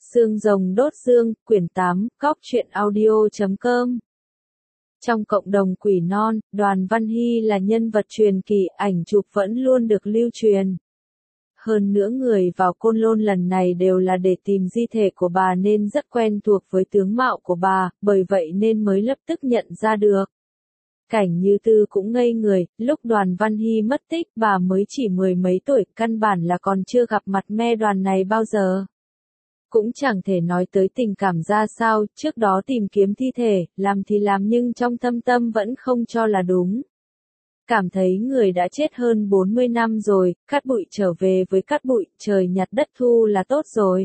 Xương rồng đốt xương, quyển 8, Góc truyện audio.com. Trong cộng đồng quỷ non, Đoàn Văn Hy là nhân vật truyền kỳ, ảnh chụp vẫn luôn được lưu truyền. Hơn nữa người vào Côn Lôn lần này đều là để tìm di thể của bà nên rất quen thuộc với tướng mạo của bà, bởi vậy nên mới lập tức nhận ra được. Cảnh Như Tư cũng ngây người, lúc Đoàn Văn Hy mất tích bà mới chỉ mười mấy tuổi, căn bản là còn chưa gặp mặt me Đoàn này bao giờ. Cũng chẳng thể nói tới tình cảm ra sao, trước đó tìm kiếm thi thể, làm thì làm nhưng trong thâm tâm vẫn không cho là đúng. Cảm thấy người đã chết hơn 40 năm rồi, cát bụi trở về với cát bụi, trời nhặt đất thu là tốt rồi.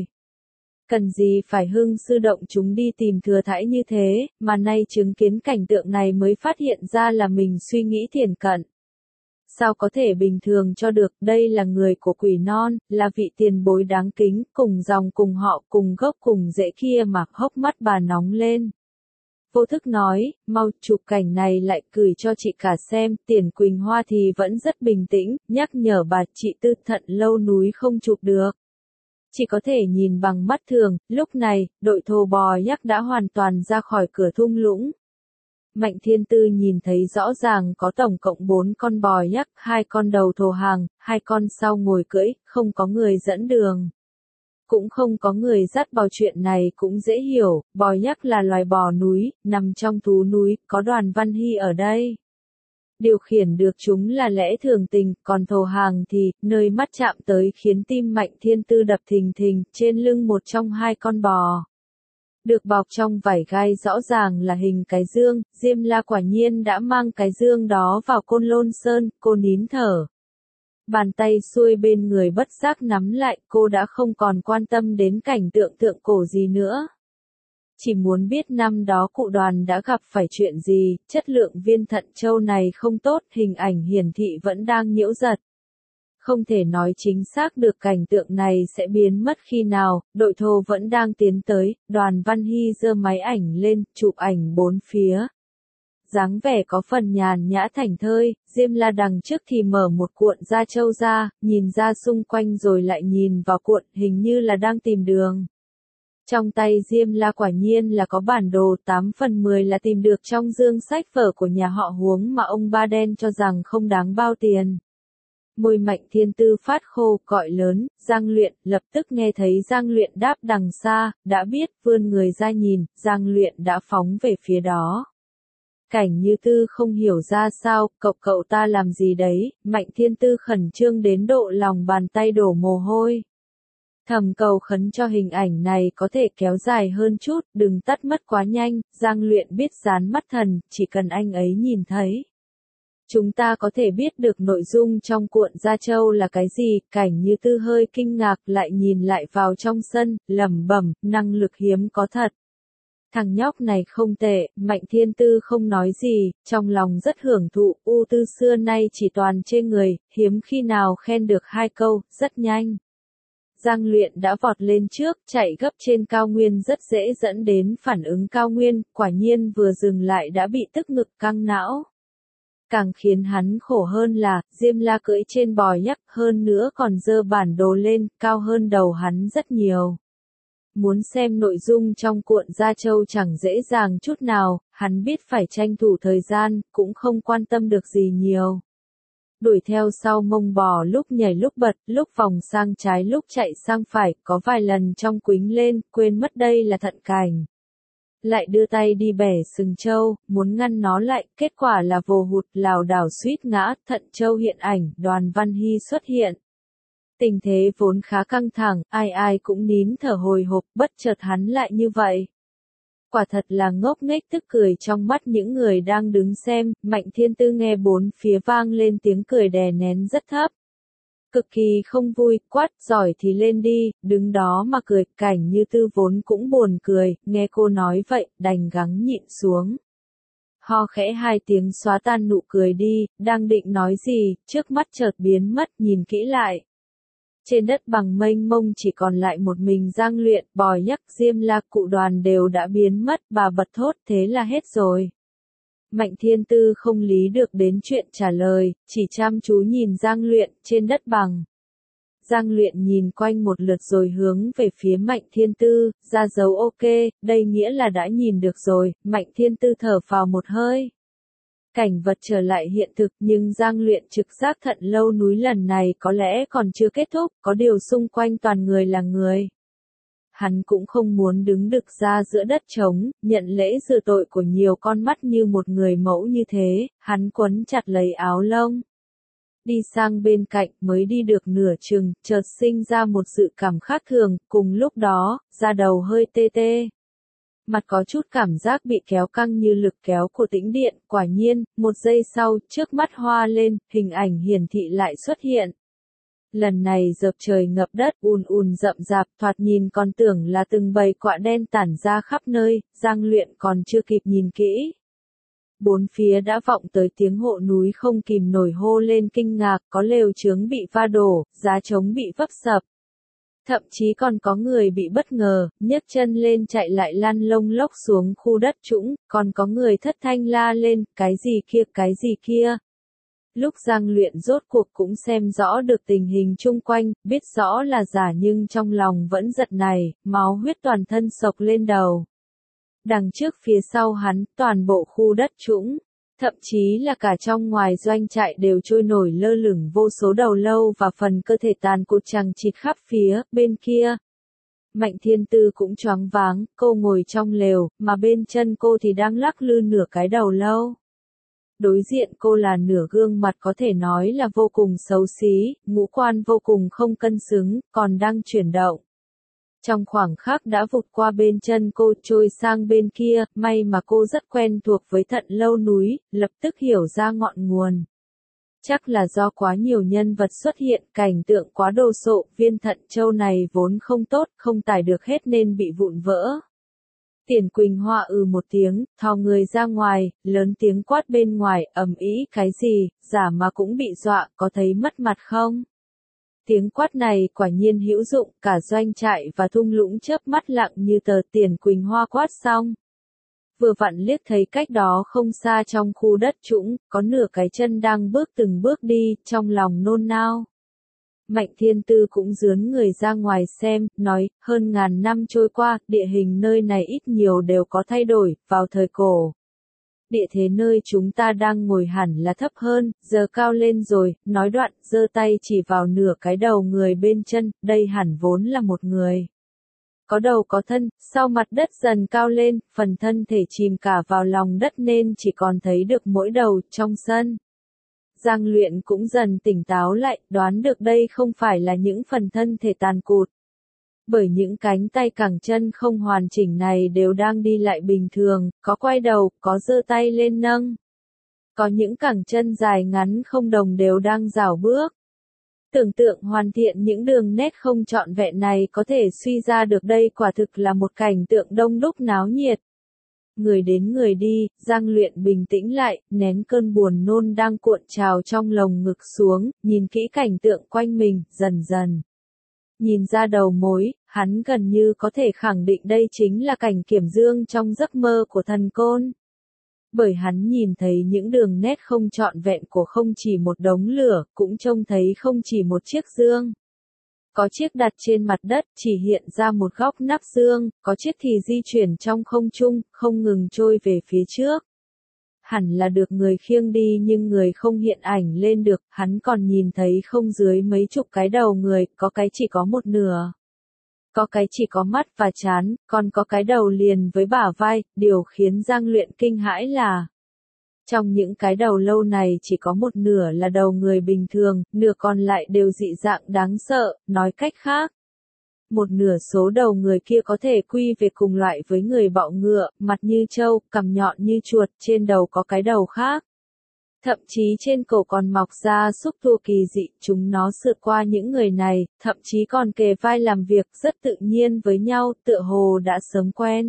Cần gì phải hưng sư động chúng đi tìm thừa thãi như thế, mà nay chứng kiến cảnh tượng này mới phát hiện ra là mình suy nghĩ thiển cận. Sao có thể bình thường cho được, đây là người của quỷ non, là vị tiền bối đáng kính, cùng dòng cùng họ cùng gốc cùng rễ kia mà hốc mắt bà nóng lên. Vô thức nói, mau chụp cảnh này lại gửi cho chị cả xem, Tiền Quỳnh Hoa thì vẫn rất bình tĩnh, nhắc nhở bà chị Tư thận lâu núi không chụp được. Chỉ có thể nhìn bằng mắt thường, lúc này, đội thồ bò nhắc đã hoàn toàn ra khỏi cửa thung lũng. Mạnh Thiên Tư nhìn thấy rõ ràng có tổng cộng 4 con bò nhắc, 2 con đầu thồ hàng, 2 con sau ngồi cưỡi, không có người dẫn đường. Cũng không có người dắt bò, chuyện này cũng dễ hiểu, bò nhắc là loài bò núi, nằm trong thú núi, có Đoàn Văn Hy ở đây. Điều khiển được chúng là lẽ thường tình, còn thồ hàng thì, nơi mắt chạm tới khiến tim Mạnh Thiên Tư đập thình thình, trên lưng một trong 2 con bò. Được bọc trong vải gai rõ ràng là hình cái dương, Diêm La quả nhiên đã mang cái dương đó vào Côn Lôn Sơn, cô nín thở. Bàn tay xuôi bên người bất giác nắm lại, cô đã không còn quan tâm đến cảnh tượng thượng cổ gì nữa. Chỉ muốn biết năm đó cụ Đoàn đã gặp phải chuyện gì, chất lượng viên thận châu này không tốt, hình ảnh hiển thị vẫn đang nhiễu giật. Không thể nói chính xác được cảnh tượng này sẽ biến mất khi nào, đội thồ vẫn đang tiến tới, Đoàn Văn Hy giơ máy ảnh lên, chụp ảnh bốn phía. Dáng vẻ có phần nhàn nhã thảnh thơi, Diêm La đằng trước thì mở một cuộn da trâu ra, nhìn ra xung quanh rồi lại nhìn vào cuộn, hình như là đang tìm đường. Trong tay Diêm La quả nhiên là có bản đồ, 8 phần 10 là tìm được trong dương sách vở của nhà họ Huống mà ông Ba Đen cho rằng không đáng bao tiền. Môi Mạnh Thiên Tư phát khô, gọi lớn, Giang Luyện, lập tức nghe thấy Giang Luyện đáp đằng xa, đã biết, vươn người ra nhìn, Giang Luyện đã phóng về phía đó. Cảnh Như Tư không hiểu ra sao, cậu ta làm gì đấy, Mạnh Thiên Tư khẩn trương đến độ lòng bàn tay đổ mồ hôi. Thầm cầu khấn cho hình ảnh này có thể kéo dài hơn chút, đừng tắt mất quá nhanh, Giang Luyện biết dán mắt thần, chỉ cần anh ấy nhìn thấy. Chúng ta có thể biết được nội dung trong cuộn da trâu là cái gì, Cảnh Như Tư hơi kinh ngạc lại nhìn lại vào trong sân, lẩm bẩm, năng lực hiếm có thật. Thằng nhóc này không tệ, Mạnh Thiên Tư không nói gì, trong lòng rất hưởng thụ, ưu tư xưa nay chỉ toàn chê người, hiếm khi nào khen được 2 câu, rất nhanh. Giang Luyện đã vọt lên trước, chạy gấp trên cao nguyên rất dễ dẫn đến phản ứng cao nguyên, quả nhiên vừa dừng lại đã bị tức ngực căng não. Càng khiến hắn khổ hơn là, Diêm La cưỡi trên bò nhắc, hơn nữa còn giơ bản đồ lên, cao hơn đầu hắn rất nhiều. Muốn xem nội dung trong cuộn da trâu chẳng dễ dàng chút nào, hắn biết phải tranh thủ thời gian, cũng không quan tâm được gì nhiều. Đuổi theo sau mông bò lúc nhảy lúc bật, lúc vòng sang trái lúc chạy sang phải, có vài lần trong quýnh lên, quên mất đây là thận cảnh. Lại đưa tay đi bẻ sừng trâu, muốn ngăn nó lại, kết quả là vồ hụt, lảo đảo suýt ngã, thận trâu hiện ảnh, Đoàn Văn Hy xuất hiện. Tình thế vốn khá căng thẳng, ai cũng nín thở hồi hộp, bất chợt hắn lại như vậy. Quả thật là ngốc nghếch tức cười trong mắt những người đang đứng xem, Mạnh Thiên Tư nghe bốn phía vang lên tiếng cười đè nén rất thấp. Cực kỳ không vui, quát, giỏi thì lên đi, đứng đó mà cười, Cảnh Như Tư vốn cũng buồn cười, nghe cô nói vậy, đành gắng nhịn xuống. Ho khẽ 2 tiếng xóa tan nụ cười đi, đang định nói gì, trước mắt chợt biến mất, nhìn kỹ lại. Trên đất bằng mênh mông chỉ còn lại một mình Giang Luyện, bò nhắc, Diêm La, cụ Đoàn đều đã biến mất, bà bật thốt, thế là hết rồi. Mạnh Thiên Tư không lý được đến chuyện trả lời, chỉ chăm chú nhìn Giang Luyện, trên đất bằng. Giang Luyện nhìn quanh một lượt rồi hướng về phía Mạnh Thiên Tư, ra dấu ok, đây nghĩa là đã nhìn được rồi. Mạnh Thiên Tư thở phào một hơi. Cảnh vật trở lại hiện thực, nhưng Giang Luyện trực giác Thận Lâu núi lần này có lẽ còn chưa kết thúc, có điều xung quanh toàn người là người. Hắn cũng không muốn đứng đực ra giữa đất trống, nhận lễ rửa tội của nhiều con mắt như một người mẫu như thế. Hắn quấn chặt lấy áo lông, đi sang bên cạnh, mới đi được nửa chừng, chợt sinh ra một sự cảm khác thường, cùng lúc đó, da đầu hơi tê tê. Mặt có chút cảm giác bị kéo căng như lực kéo của tĩnh điện, quả nhiên, một giây sau, trước mắt hoa lên, hình ảnh hiển thị lại xuất hiện. Lần này dợp trời ngập đất, ùn ùn rậm rạp, thoạt nhìn còn tưởng là từng bầy quạ đen tản ra khắp nơi. Giang Luyện còn chưa kịp nhìn kỹ. Bốn phía đã vọng tới tiếng hộ núi không kìm nổi hô lên kinh ngạc, có lều chướng bị va đổ, giá trống bị vấp sập. Thậm chí còn có người bị bất ngờ, nhấc chân lên chạy lại lăn lông lốc xuống khu đất trũng, còn có người thất thanh la lên, cái gì kia. Lúc Giang Luyện rốt cuộc cũng xem rõ được tình hình chung quanh, biết rõ là giả nhưng trong lòng vẫn giật này, máu huyết toàn thân sộc lên đầu. Đằng trước phía sau hắn, toàn bộ khu đất trũng, thậm chí là cả trong ngoài doanh trại đều trôi nổi lơ lửng vô số đầu lâu và phần cơ thể tàn cụt chằng chịt khắp phía. Bên kia, Mạnh Thiên Tư cũng choáng váng, cô ngồi trong lều, mà bên chân cô thì đang lắc lư nửa cái đầu lâu. Đối diện cô là nửa gương mặt có thể nói là vô cùng xấu xí, ngũ quan vô cùng không cân xứng, còn đang chuyển động. Trong khoảng khắc đã vụt qua bên chân cô trôi sang bên kia, may mà cô rất quen thuộc với Thận Lâu núi, lập tức hiểu ra ngọn nguồn. Chắc là do quá nhiều nhân vật xuất hiện, cảnh tượng quá đồ sộ, viên thận châu này vốn không tốt, không tải được hết nên bị vụn vỡ. Tiền Quỳnh Hoa một tiếng, thò người ra ngoài, lớn tiếng quát bên ngoài, ầm ĩ cái gì, giả mà cũng bị dọa, có thấy mất mặt không? Tiếng quát này quả nhiên hữu dụng, cả doanh trại và thung lũng chớp mắt lặng như tờ. Tiền Quỳnh Hoa quát xong. Vừa vặn liếc thấy cách đó không xa trong khu đất trũng, có nửa cái chân đang bước từng bước đi, trong lòng nôn nao. Mạnh Thiên Tư cũng rướn người ra ngoài xem, nói, hơn ngàn năm trôi qua, địa hình nơi này ít nhiều đều có thay đổi, vào thời cổ. Địa thế nơi chúng ta đang ngồi hẳn là thấp hơn, giờ cao lên rồi, nói đoạn, giơ tay chỉ vào nửa cái đầu người bên chân, đây hẳn vốn là một người. Có đầu có thân, sau mặt đất dần cao lên, phần thân thể chìm cả vào lòng đất nên chỉ còn thấy được mỗi đầu trong sân. Giang Luyện cũng dần tỉnh táo lại, đoán được đây không phải là những phần thân thể tàn cụt. Bởi những cánh tay cẳng chân không hoàn chỉnh này đều đang đi lại bình thường, có quay đầu, có giơ tay lên nâng. Có những cẳng chân dài ngắn không đồng đều đang rảo bước. Tưởng tượng hoàn thiện những đường nét không trọn vẹn này có thể suy ra được đây quả thực là một cảnh tượng đông đúc náo nhiệt. Người đến người đi, Giang Luyện bình tĩnh lại, nén cơn buồn nôn đang cuộn trào trong lồng ngực xuống, nhìn kỹ cảnh tượng quanh mình, dần dần. Nhìn ra đầu mối, hắn gần như có thể khẳng định đây chính là cảnh Kiểm Dương trong giấc mơ của thần côn. Bởi hắn nhìn thấy những đường nét không trọn vẹn của không chỉ một đống lửa, cũng trông thấy không chỉ một chiếc dương. Có chiếc đặt trên mặt đất, chỉ hiện ra một góc nắp dương, có chiếc thì di chuyển trong không trung, không ngừng trôi về phía trước. Hẳn là được người khiêng đi nhưng người không hiện ảnh lên được, hắn còn nhìn thấy không dưới mấy chục cái đầu người, có cái chỉ có một nửa. Có cái chỉ có mắt và trán, còn có cái đầu liền với bả vai, điều khiến Giang Luyện kinh hãi là trong những cái đầu lâu này chỉ có một nửa là đầu người bình thường, nửa còn lại đều dị dạng đáng sợ, nói cách khác. Một nửa số đầu người kia có thể quy về cùng loại với người bọ ngựa, mặt như trâu, cằm nhọn như chuột, trên đầu có cái đầu khác. Thậm chí trên cổ còn mọc ra xúc tua kỳ dị, chúng nó sượt qua những người này, thậm chí còn kề vai làm việc rất tự nhiên với nhau, tựa hồ đã sớm quen.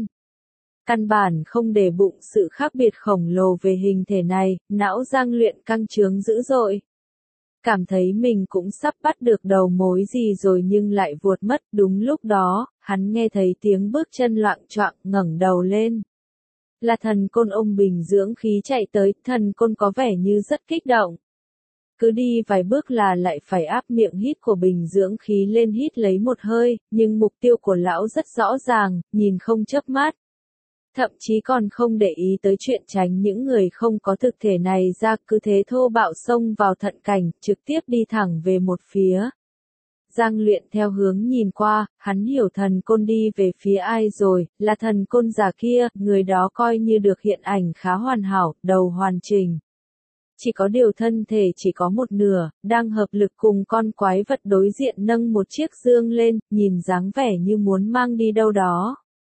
Căn bản không để bụng sự khác biệt khổng lồ về hình thể này, não Giang Luyện căng trướng dữ dội. Cảm thấy mình cũng sắp bắt được đầu mối gì rồi nhưng lại vuột mất, đúng lúc đó, hắn nghe thấy tiếng bước chân loạng choạng, ngẩng đầu lên. Là thần côn ôm bình dưỡng khí chạy tới, thần côn có vẻ như rất kích động. Cứ đi vài bước là lại phải áp miệng hít của bình dưỡng khí lên hít lấy một hơi, nhưng mục tiêu của lão rất rõ ràng, nhìn không chớp mắt. Thậm chí còn không để ý tới chuyện tránh những người không có thực thể này ra, cứ thế thô bạo xông vào thận cảnh, trực tiếp đi thẳng về một phía. Giang Luyện theo hướng nhìn qua, hắn hiểu thần côn đi về phía ai rồi, là thần côn già kia, người đó coi như được hiện ảnh khá hoàn hảo, đầu hoàn chỉnh. Chỉ có điều thân thể chỉ có một nửa, đang hợp lực cùng con quái vật đối diện nâng một chiếc dương lên, nhìn dáng vẻ như muốn mang đi đâu đó.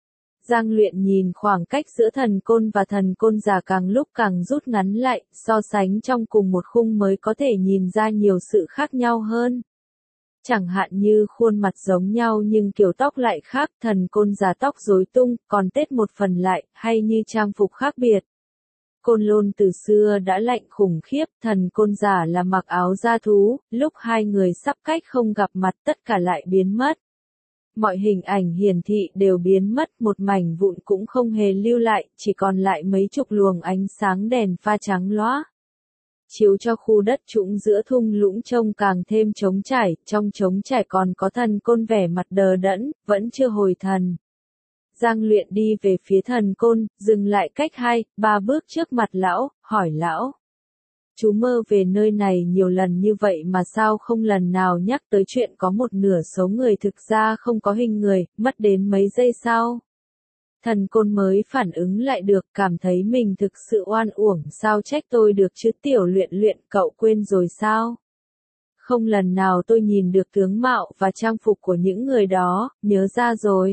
Giang Luyện nhìn khoảng cách giữa thần côn và thần côn già càng lúc càng rút ngắn lại, so sánh trong cùng một khung mới có thể nhìn ra nhiều sự khác nhau hơn. Chẳng hạn như khuôn mặt giống nhau nhưng kiểu tóc lại khác, thần côn già tóc rối tung, còn tết một phần lại, hay như trang phục khác biệt. Côn Lôn từ xưa đã lạnh khủng khiếp, thần côn giả là mặc áo da thú, lúc hai người sắp cách không gặp mặt tất cả lại biến mất. Mọi hình ảnh hiển thị đều biến mất, một mảnh vụn cũng không hề lưu lại, chỉ còn lại mấy chục luồng ánh sáng đèn pha trắng loá. Chiếu cho khu đất trũng giữa thung lũng trông càng thêm trống trải, trong trống trải còn có thần côn vẻ mặt đờ đẫn, vẫn chưa hồi thần. Giang Luyện đi về phía thần côn, dừng lại cách 2-3 bước trước mặt lão, hỏi lão. Chú mơ về nơi này nhiều lần như vậy mà sao không lần nào nhắc tới chuyện có một nửa số người thực ra không có hình người, mất đến mấy giây sau. Thần côn mới phản ứng lại được, cảm thấy mình thực sự oan uổng, sao trách tôi được chứ Tiểu Luyện Luyện, cậu quên rồi sao? Không lần nào tôi nhìn được tướng mạo và trang phục của những người đó, nhớ ra rồi.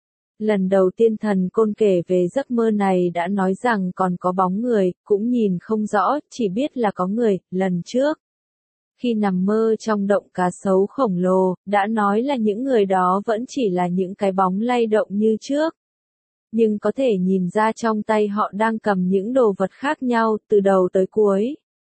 Lần đầu tiên thần côn kể về giấc mơ này đã nói rằng còn có bóng người, cũng nhìn không rõ, chỉ biết là có người, lần trước. Khi nằm mơ trong động cá sấu khổng lồ, đã nói là những người đó vẫn chỉ là những cái bóng lay động như trước. Nhưng có thể nhìn ra trong tay họ đang cầm những đồ vật khác nhau, từ đầu tới cuối.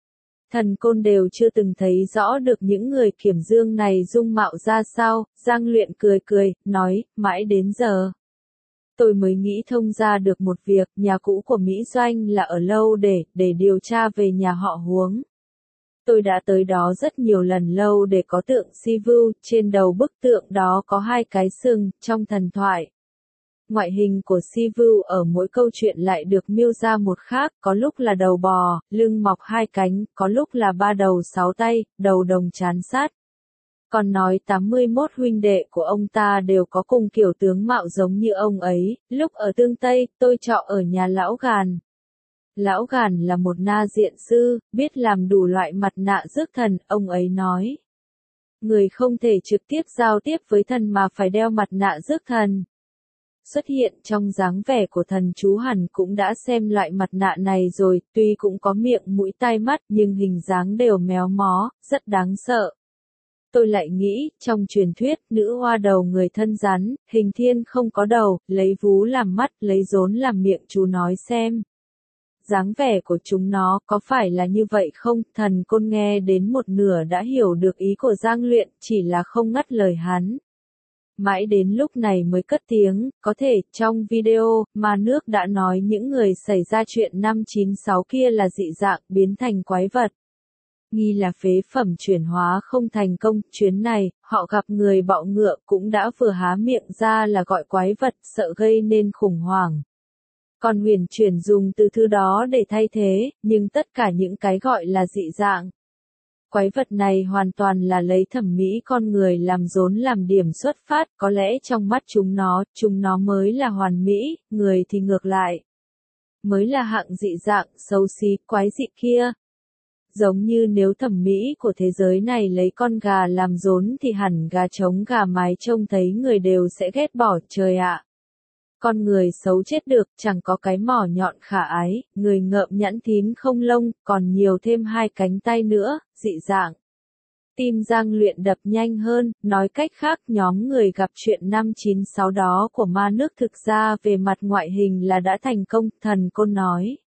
Thần côn đều chưa từng thấy rõ được những người kiểm dương này dung mạo ra sao, Giang Luyện cười cười, nói, mãi đến giờ. Tôi mới nghĩ thông ra được một việc, nhà cũ của Mỹ Doanh là ở lâu để điều tra về nhà họ Huống. Tôi đã tới đó rất nhiều lần lâu để có tượng Sivu, trên đầu bức tượng đó có hai cái sừng, trong thần thoại. Ngoại hình của Sivu ở mỗi câu chuyện lại được miêu ra một khác, có lúc là đầu bò, lưng mọc hai cánh, có lúc là ba đầu sáu tay, đầu đồng trán sát. Còn nói 81 huynh đệ của ông ta đều có cùng kiểu tướng mạo giống như ông ấy, lúc ở Tương Tây, tôi trọ ở nhà Lão Gàn. Lão Gàn là một na diện sư, biết làm đủ loại mặt nạ rước thần, ông ấy nói. Người không thể trực tiếp giao tiếp với thần mà phải đeo mặt nạ rước thần. Xuất hiện trong dáng vẻ của thần chú hẳn cũng đã xem loại mặt nạ này rồi, tuy cũng có miệng mũi tai mắt nhưng hình dáng đều méo mó, rất đáng sợ. Tôi lại nghĩ, trong truyền thuyết, nữ hoa đầu người thân rắn, hình thiên không có đầu, lấy vú làm mắt, lấy rốn làm miệng, chú nói xem. Dáng vẻ của chúng nó có phải là như vậy không? Thần côn nghe đến một nửa đã hiểu được ý của Giang Luyện, chỉ là không ngắt lời hắn. Mãi đến lúc này mới cất tiếng, có thể, trong video, mà nước đã nói những người xảy ra chuyện năm 96 kia là dị dạng, biến thành quái vật. Nghi là phế phẩm chuyển hóa không thành công, chuyến này, họ gặp người bọ ngựa cũng đã vừa há miệng ra là gọi quái vật, sợ gây nên khủng hoảng. Còn huyền chuyển dùng từ thứ đó để thay thế, nhưng tất cả những cái gọi là dị dạng. Quái vật này hoàn toàn là lấy thẩm mỹ con người làm rốn làm điểm xuất phát, có lẽ trong mắt chúng nó mới là hoàn mỹ, người thì ngược lại. Mới là hạng dị dạng, xấu xí, quái dị kia. Giống như nếu thẩm mỹ của thế giới này lấy con gà làm rốn thì hẳn gà trống gà mái trông thấy người đều sẽ ghét bỏ, trời ạ. Con người xấu chết được, chẳng có cái mỏ nhọn khả ái, người ngợm nhẵn thín không lông, còn nhiều thêm hai cánh tay nữa, dị dạng. Tim Giang Luyện đập nhanh hơn, nói cách khác nhóm người gặp chuyện năm 96 đó của ma nước thực ra về mặt ngoại hình là đã thành công, thần côn nói.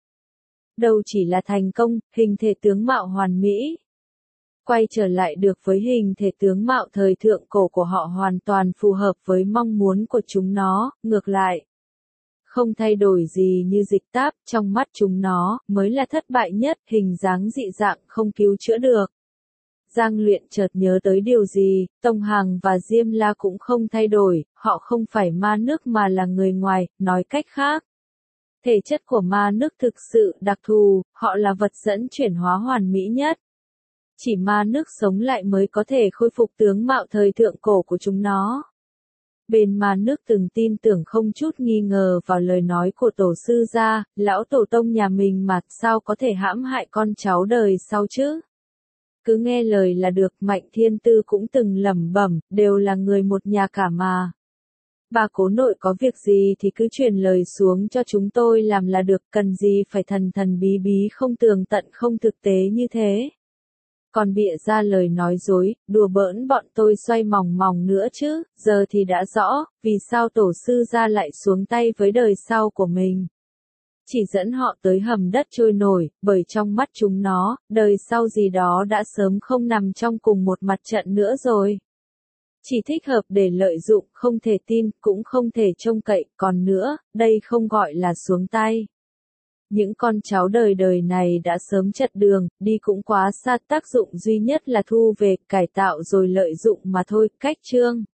Đâu chỉ là thành công, hình thể tướng mạo hoàn mỹ. Quay trở lại được với hình thể tướng mạo thời thượng cổ của họ hoàn toàn phù hợp với mong muốn của chúng nó, ngược lại. Không thay đổi gì như dịch táp, trong mắt chúng nó, mới là thất bại nhất, hình dáng dị dạng không cứu chữa được. Giang Luyện chợt nhớ tới điều gì, Tông Hằng và Diêm La cũng không thay đổi, họ không phải ma nước mà là người ngoài, nói cách khác. Thể chất của ma nước thực sự đặc thù, họ là vật dẫn chuyển hóa hoàn mỹ nhất. Chỉ ma nước sống lại mới có thể khôi phục tướng mạo thời thượng cổ của chúng nó. Bên ma nước từng tin tưởng không chút nghi ngờ vào lời nói của tổ sư gia, lão tổ tông nhà mình mà sao có thể hãm hại con cháu đời sau chứ? Cứ nghe lời là được, Mạnh Thiên Tư cũng từng lẩm bẩm, đều là người một nhà cả mà. Bà cố nội có việc gì thì cứ truyền lời xuống cho chúng tôi làm là được, cần gì phải thần thần bí bí không tường tận không thực tế như thế. Còn bịa ra lời nói dối, đùa bỡn bọn tôi xoay mòng mòng nữa chứ, giờ thì đã rõ, vì sao tổ sư gia lại xuống tay với đời sau của mình. Chỉ dẫn họ tới hầm đất trôi nổi, bởi trong mắt chúng nó, đời sau gì đó đã sớm không nằm trong cùng một mặt trận nữa rồi. Chỉ thích hợp để lợi dụng, không thể tin, cũng không thể trông cậy, còn nữa, đây không gọi là xuống tay. Những con cháu đời đời này đã sớm chật đường, đi cũng quá xa, tác dụng duy nhất là thu về, cải tạo rồi lợi dụng mà thôi. Cách chương